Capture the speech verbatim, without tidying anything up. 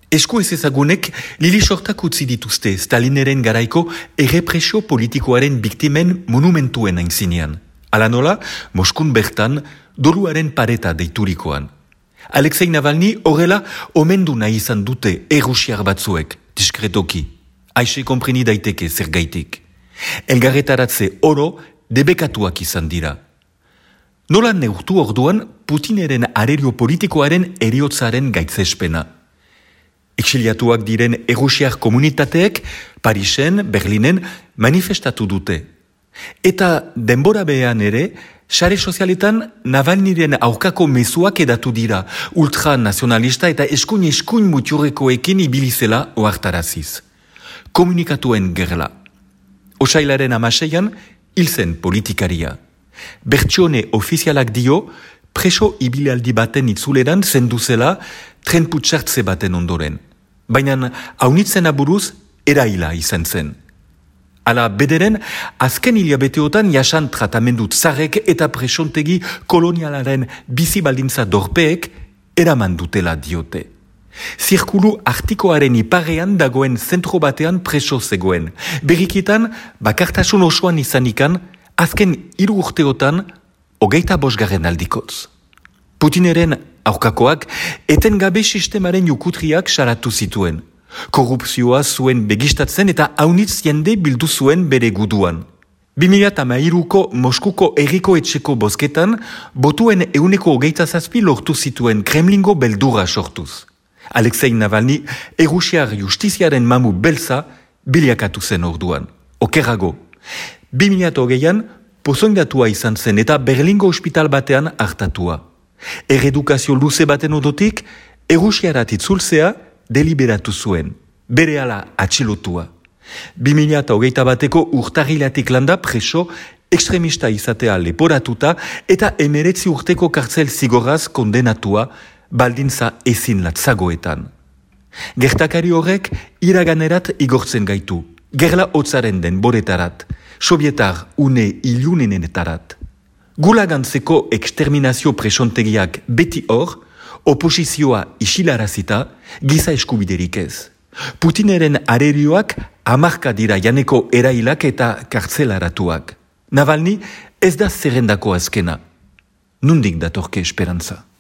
Esku ez ezagunek Lili sortak utzi dituzte Stalineren garaiko errepresio politikoaren biktimen monumentuen aintzinean. Ala nola, Moskun bertan, doluaren pareta deiturikoan. Alexei Navalny horrela omendu nahi izan dute errusiar batzuek, diskretoki. Aixe konpreni daiteke zergaitik. Elgarretaratze oro debekatuak izan dira. Nola neurtu orduan Putineren arerio politikoaren eriotzaren gaitzespena. Exiliatuak diren errusiar komunitateek Parisen, Berlinen manifestatu dute. Eta denbora behean ere, sare sozialetan Navalnyren aurkako mezuak edatu dira, ultranazionalista eta eskuin-eskuin mutiurrekoekin ibilizela ohartaraziz. Komunikatuen gerla. Osailaren amaseian, hil zen politikaria. Bertsione ofizialak dio, preso ibilaldi baten itzuleran zenduzela trenputsartze baten ondoren. Baina haunitzen aburuz eraila izan zen. Ala bederen, azken hilabeteotan jasan tratamendut zarek eta presontegi kolonialaren bizibaldintza dorpeek eraman dutela diote. Zirkulu artikoaren iparean dagoen zentro batean preso zegoen. Berrikitan, bakartasun osoan izanikan, azken hiru urteotan, hogeita bosgarren aldikotz. Putineren aurkakoak etengabe sistemaren jukutriak salatu zituen. Korrupzioa zuen begistatzen eta haunitz jende bildu zuen bere guduan. bi mila hamairuko Moskuko herriko etxeko bozketan, botuen euneko hogeita zazpi lortu zituen Kremlingo beldura sortuz. Alexei Navalny errusiar justiziaren mamu beltza bilakatu zen orduan. Okerrago, bi mila hogeian pozoindatua izan zen eta Berlingo ospital batean hartatua. Erredukazio luze baten odotik, errusiarat itzultzea deliberatu zuen, berehala atxilotua. bi mila hogeita bateko urtarrilatik landa preso ekstremista izatea leporatuta eta emeretzi urteko kartzel zigorraz kondenatua baldintza ezin latzagoetan. Gertakari horrek iraganerat igortzen gaitu, gerla hotzaren den boretarat, sovietar une ilunenetarat. Gulagantzeko eksterminazio presontegiak beti hor, oposizioa isilarazita, giza eskubiderik ez. Putineren arerioak hamarka dira janeko erailak eta kartzelaratuak. Navalny ez da zerrendako azkena. Nundik datorke esperantza.